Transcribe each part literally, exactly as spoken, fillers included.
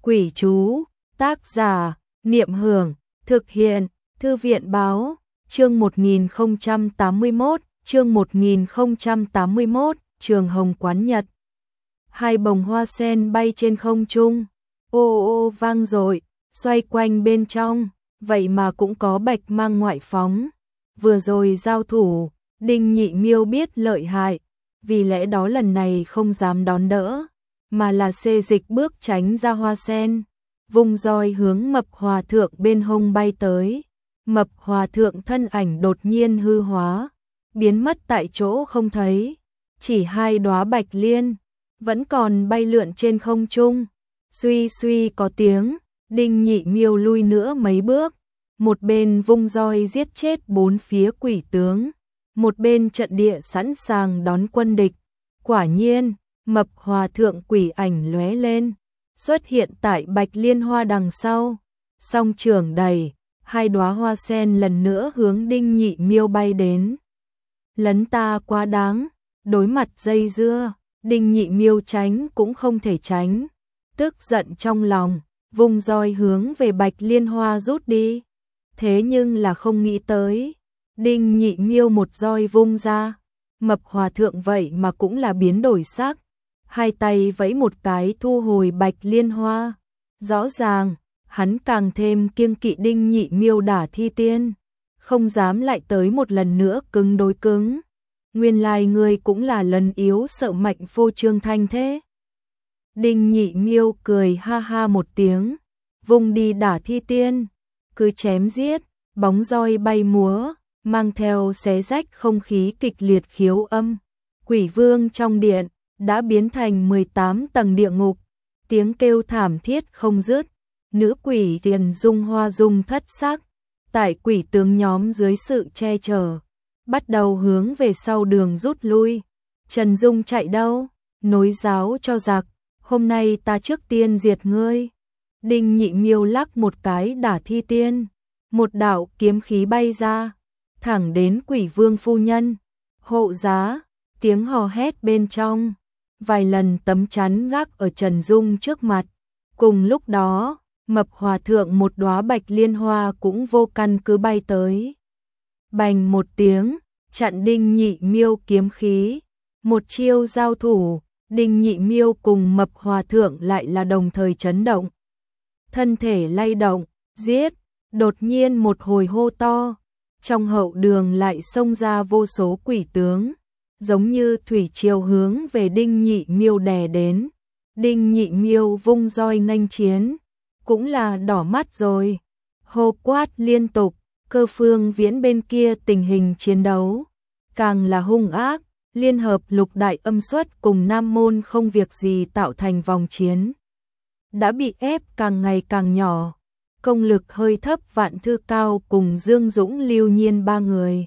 Quỷ chú, tác giả, Niệm Hưởng, thực hiện, Thư viện Báo, chương một nghìn không trăm tám mươi mốt, chương một nghìn không trăm tám mươi mốt, Trường Hồng Quán Nhật. Hai bông hoa sen bay trên không trung, ô ô vang dội, xoay quanh bên trong, vậy mà cũng có bạch mang ngoại phóng. Vừa rồi giao thủ, Đinh Nhị Miêu biết lợi hại, vì lẽ đó lần này không dám đón đỡ, mà là xê dịch bước tránh ra hoa sen, vung roi hướng Mập Hòa Thượng bên hông bay tới. Mập Hòa Thượng thân ảnh đột nhiên hư hóa, biến mất tại chỗ không thấy, chỉ hai đóa bạch liên vẫn còn bay lượn trên không trung. Suy suy có tiếng, Đinh Nhị Miêu lui nữa mấy bước, một bên vung roi giết chết bốn phía quỷ tướng, một bên trận địa sẵn sàng đón quân địch. Quả nhiên, Mập Hòa Thượng quỷ ảnh lóe lên, xuất hiện tại bạch liên hoa đằng sau, song trưởng đẩy, hai đóa hoa sen lần nữa hướng Đinh Nhị Miêu bay đến. Lấn ta quá đáng, đối mặt dây dưa, Đinh Nhị Miêu tránh cũng không thể tránh, tức giận trong lòng, vung roi hướng về bạch liên hoa rút đi. Thế nhưng là không nghĩ tới, Đinh Nhị Miêu một roi vung ra, Mập Hòa Thượng vậy mà cũng là biến đổi sắc, hai tay vẫy một cái thu hồi bạch liên hoa. Rõ ràng, hắn càng thêm kiêng kỵ Đinh Nhị Miêu đả thi tiên, không dám lại tới một lần nữa cứng đối cứng. Nguyên lai ngươi cũng là lần yếu sợ mạnh phô trương thanh thế. Đinh Nhị Miêu cười ha ha một tiếng, vung đi đả thi tiên, cứ chém giết, bóng roi bay múa, mang theo xé rách không khí kịch liệt khiếu âm. Quỷ vương trong điện đã biến thành mười tám tầng địa ngục, tiếng kêu thảm thiết không dứt. Nữ quỷ Tiền Dung Hoa Dung thất sắc, tại quỷ tướng nhóm dưới sự che chở, bắt đầu hướng về sau đường rút lui. Trần Dung chạy đâu? Nối giáo cho giặc, hôm nay ta trước tiên diệt ngươi. Đinh Nhị Miêu lắc một cái đả thi tiên, một đạo kiếm khí bay ra, thẳng đến quỷ vương phu nhân. Hộ giá, tiếng hò hét bên trong, vài lần tấm chắn gác ở Trần Dung trước mặt. Cùng lúc đó, Mập Hòa Thượng một đóa bạch liên hoa cũng vô căn cứ bay tới. Bành một tiếng, chặn Đinh Nhị Miêu kiếm khí. Một chiêu giao thủ, Đinh Nhị Miêu cùng Mập Hòa Thượng lại là đồng thời chấn động. Thân thể lay động, giết, đột nhiên một hồi hô to. Trong hậu đường lại xông ra vô số quỷ tướng, giống như thủy triều hướng về Đinh Nhị Miêu đè đến. Đinh Nhị Miêu vung roi nghênh chiến, cũng là đỏ mắt rồi. Hô quát liên tục, Cơ Phương Viễn bên kia tình hình chiến đấu càng là hung ác, liên hợp lục đại âm xuất cùng Nam Môn không việc gì tạo thành vòng chiến. Đã bị ép càng ngày càng nhỏ, công lực hơi thấp Vạn Thư Cao cùng Dương Dũng Lưu Nhiên ba người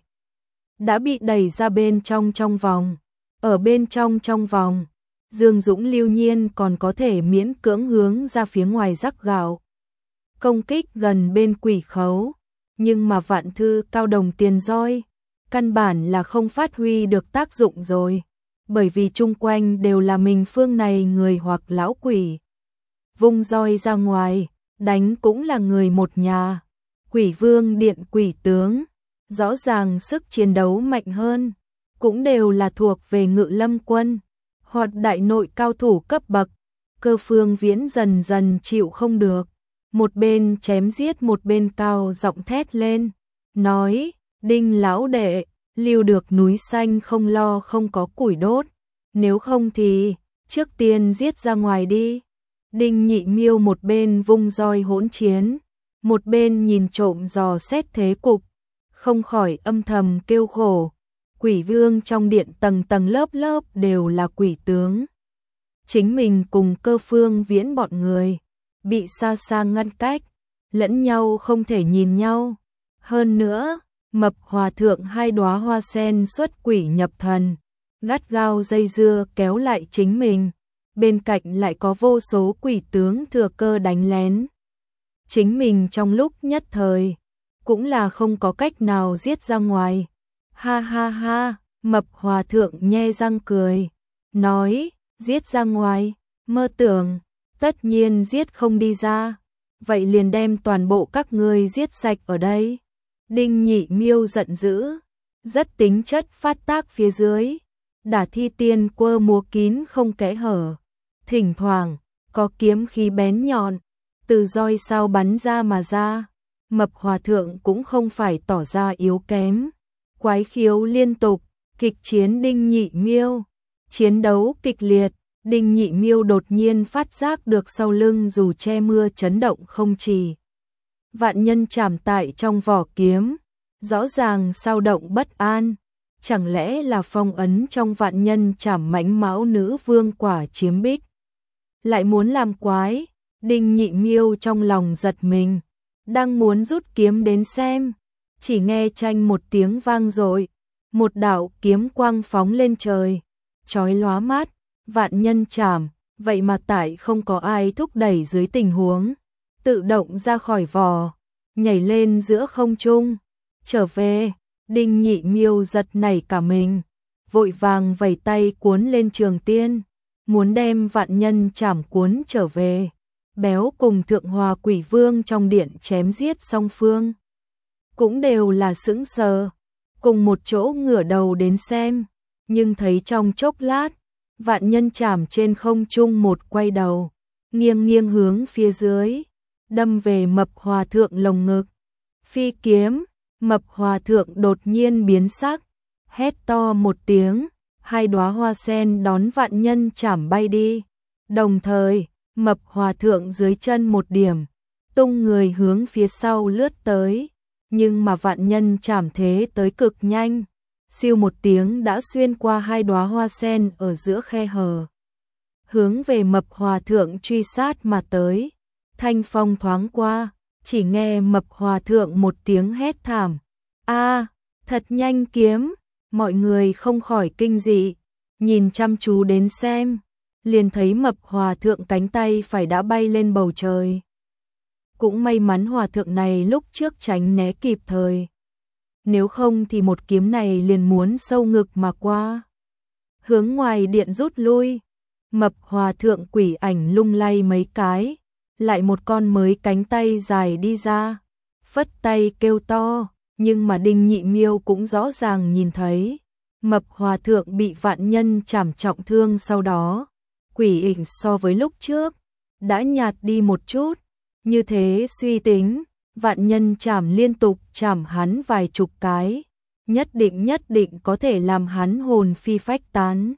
đã bị đẩy ra bên trong trong vòng. Ở bên trong trong vòng, Dương Dũng Lưu Nhiên còn có thể miễn cưỡng hướng ra phía ngoài rắc gạo, công kích gần bên quỷ khấu, nhưng mà Vạn Thư Cao đồng tiền roi, căn bản là không phát huy được tác dụng rồi, bởi vì chung quanh đều là mình phương này người hoặc lão quỷ. Vung roi ra ngoài, đánh cũng là người một nhà. Quỷ vương điện quỷ tướng, rõ ràng sức chiến đấu mạnh hơn, cũng đều là thuộc về Ngự Lâm quân hoặc đại nội cao thủ cấp bậc. Cơ Phương Viễn dần dần chịu không được, một bên chém giết một bên cao giọng thét lên, nói: Đinh lão đệ, lưu được núi xanh không lo không có củi đốt, nếu không thì trước tiên giết ra ngoài đi. Đinh Nhị Miêu một bên vung roi hỗn chiến, một bên nhìn trộm dò xét thế cục, không khỏi âm thầm kêu khổ. Quỷ vương trong điện tầng tầng lớp lớp đều là quỷ tướng, chính mình cùng Cơ Phương Viễn bọn người bị xa xa ngăn cách, lẫn nhau không thể nhìn nhau. Hơn nữa, Mập Hòa Thượng hai đóa hoa sen xuất quỷ nhập thần, gắt gao dây dưa kéo lại chính mình, bên cạnh lại có vô số quỷ tướng thừa cơ đánh lén. Chính mình trong lúc nhất thời cũng là không có cách nào giết ra ngoài. Ha ha ha, Mập Hòa Thượng nhe răng cười, nói: giết ra ngoài, mơ tưởng, tất nhiên giết không đi ra, vậy liền đem toàn bộ các ngươi giết sạch ở đây. Đinh Nhị Miêu giận dữ, rất tính chất phát tác phía dưới, Đả Thi Tiên quơ múa kín không kẽ hở, thỉnh thoảng có kiếm khí bén nhọn từ roi sao bắn ra mà ra. Mập Hòa Thượng cũng không phải tỏ ra yếu kém, quái khiếu liên tục, kịch chiến Đinh Nhị Miêu. Chiến đấu kịch liệt, Đinh Nhị Miêu đột nhiên phát giác được sau lưng dù che mưa chấn động không chỉ. Vạn nhân chảm tại trong vỏ kiếm, rõ ràng sao động bất an, chẳng lẽ là phong ấn trong vạn nhân chảm mãnh mão nữ vương quả chiếm bích. Lại muốn làm quái, Đinh Nhị Miêu trong lòng giật mình, đang muốn rút kiếm đến xem, chỉ nghe chanh một tiếng vang dội, một đạo kiếm quang phóng lên trời, chói lóa mắt, vạn nhân chảm, vậy mà tại không có ai thúc đẩy dưới tình huống, tự động ra khỏi vỏ, nhảy lên giữa không trung, trở về. Đinh Nhị Miêu giật nảy cả mình, vội vàng vẩy tay cuốn lên trường tiên, muốn đem vạn nhân chảm cuốn trở về. Béo cùng Thượng Hòa Quỷ Vương trong điện chém giết song phương, cũng đều là sững sờ, cùng một chỗ ngửa đầu đến xem, nhưng thấy trong chốc lát, vạn nhân chảm trên không trung một quay đầu, nghiêng nghiêng hướng phía dưới, đâm về Mập Hòa Thượng lồng ngực. Phi kiếm, Mập Hòa Thượng đột nhiên biến sắc, hét to một tiếng, hai đóa hoa sen đón vạn nhân chảm bay đi. Đồng thời, Mập Hòa Thượng dưới chân một điểm, tung người hướng phía sau lướt tới, nhưng mà vạn nhân chảm thế tới cực nhanh, siêu một tiếng đã xuyên qua hai đóa hoa sen ở giữa khe hở, hướng về Mập Hòa Thượng truy sát mà tới. Thanh phong thoáng qua, chỉ nghe Mập Hòa Thượng một tiếng hét thảm, a, thật nhanh kiếm, mọi người không khỏi kinh dị, nhìn chăm chú đến xem, liền thấy Mập Hòa Thượng cánh tay phải đã bay lên bầu trời. Cũng may mắn Hòa Thượng này lúc trước tránh né kịp thời, nếu không thì một kiếm này liền muốn sâu ngực mà qua. Hướng ngoài điện rút lui, Mập Hòa Thượng quỷ ảnh lung lay mấy cái, lại một con mới cánh tay dài đi ra, phất tay kêu to, nhưng mà Đinh Nhị Miêu cũng rõ ràng nhìn thấy, Mập Hòa Thượng bị vạn nhân chảm trọng thương, sau đó quỷ ảnh so với lúc trước đã nhạt đi một chút, như thế suy tính, vạn nhân chảm liên tục chảm hắn vài chục cái, nhất định nhất định có thể làm hắn hồn phi phách tán.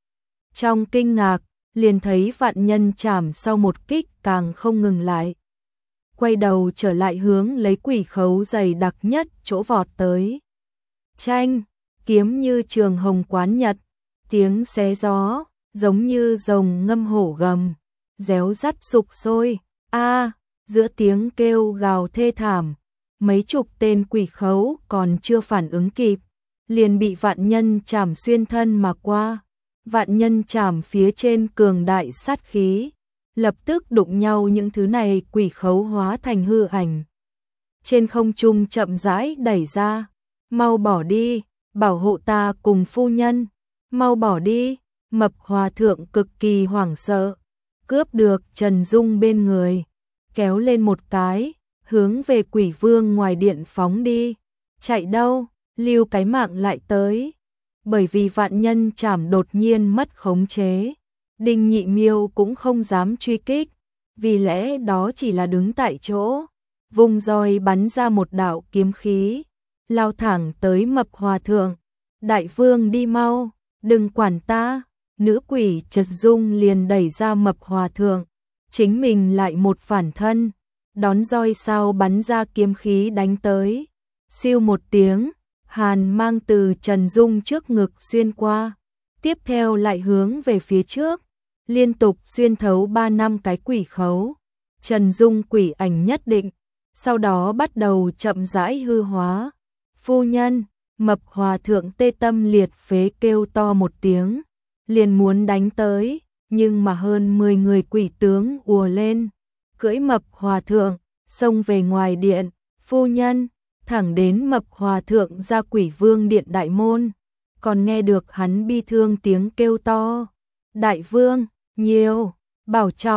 Trong kinh ngạc, liền thấy vạn nhân chảm sau một kích càng không ngừng lại, quay đầu trở lại hướng lấy quỷ khấu dày đặc nhất chỗ vọt tới. Chanh, kiếm như trường hồng quán nhật, tiếng xé gió, giống như rồng ngâm hổ gầm, réo rắt sục sôi, a, giữa tiếng kêu gào thê thảm, mấy chục tên quỷ khấu còn chưa phản ứng kịp, liền bị vạn nhân chảm xuyên thân mà qua. Vạn nhân chảm phía trên cường đại sát khí, lập tức đụng nhau, những thứ này quỷ khấu hóa thành hư ảnh. Trên không trung chậm rãi đẩy ra, mau bỏ đi, bảo hộ ta cùng phu nhân, mau bỏ đi. Mập Hòa Thượng cực kỳ hoảng sợ, cướp được Trần Dung bên người, kéo lên một cái, hướng về Quỷ Vương ngoài điện phóng đi. Chạy đâu, lưu cái mạng lại tới. Bởi vì vạn nhân chảm đột nhiên mất khống chế, Đinh Nhị Miêu cũng không dám truy kích, vì lẽ đó chỉ là đứng tại chỗ, vùng roi bắn ra một đạo kiếm khí, lao thẳng tới Mập Hòa Thượng. Đại vương đi mau, đừng quản ta. Nữ quỷ Trần Dung liền đẩy ra Mập Hòa Thượng, chính mình lại một phản thân, đón roi sao bắn ra kiếm khí đánh tới. Siêu một tiếng, hàn mang từ Trần Dung trước ngực xuyên qua, tiếp theo lại hướng về phía trước, liên tục xuyên thấu ba năm cái quỷ khấu. Trần Dung quỷ ảnh nhất định, sau đó bắt đầu chậm rãi hư hóa. Phu nhân, Mập Hòa Thượng tê tâm liệt phế kêu to một tiếng, liền muốn đánh tới, nhưng mà hơn mười người quỷ tướng ùa lên, cưỡi Mập Hòa Thượng, xông về ngoài điện. Phu nhân, thẳng đến Mập Hòa Thượng ra Quỷ Vương điện đại môn, còn nghe được hắn bi thương tiếng kêu to. Đại vương, nhiều, bảo trọng.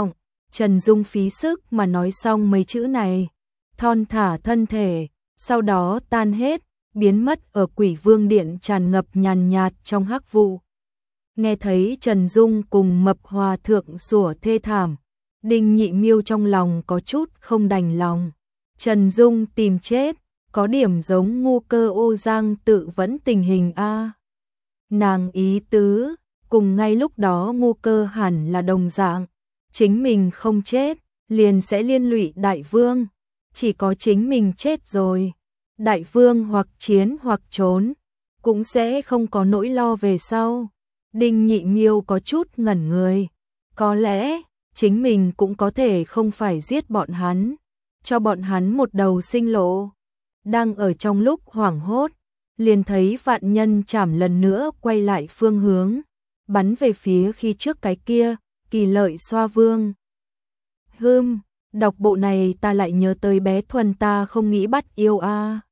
Trần Dung phí sức mà nói xong mấy chữ này, thon thả thân thể, sau đó tan hết, biến mất ở Quỷ Vương Điện tràn ngập nhàn nhạt trong hắc vụ. Nghe thấy Trần Dung cùng Mập Hòa Thượng sủa thê thảm, Đinh Nhị Miêu trong lòng có chút không đành lòng. Trần Dung tìm chết, có điểm giống Ngu Cơ Ô Giang tự vẫn tình hình a. Nàng ý tứ, cùng ngay lúc đó Ngu Cơ hẳn là đồng dạng, chính mình không chết, liền sẽ liên lụy Đại Vương, chỉ có chính mình chết rồi, Đại Vương hoặc chiến hoặc trốn, cũng sẽ không có nỗi lo về sau. Đinh Nhị Miêu có chút ngẩn người, có lẽ chính mình cũng có thể không phải giết bọn hắn, cho bọn hắn một đầu sinh lộ. Đang ở trong lúc hoảng hốt, liền thấy vạn nhân chảm lần nữa quay lại phương hướng, bắn về phía khi trước cái kia, Kỳ Lợi Xoa Vương. Hừm, đọc bộ này ta lại nhớ tới bé Thuần ta không nghĩ bắt yêu a.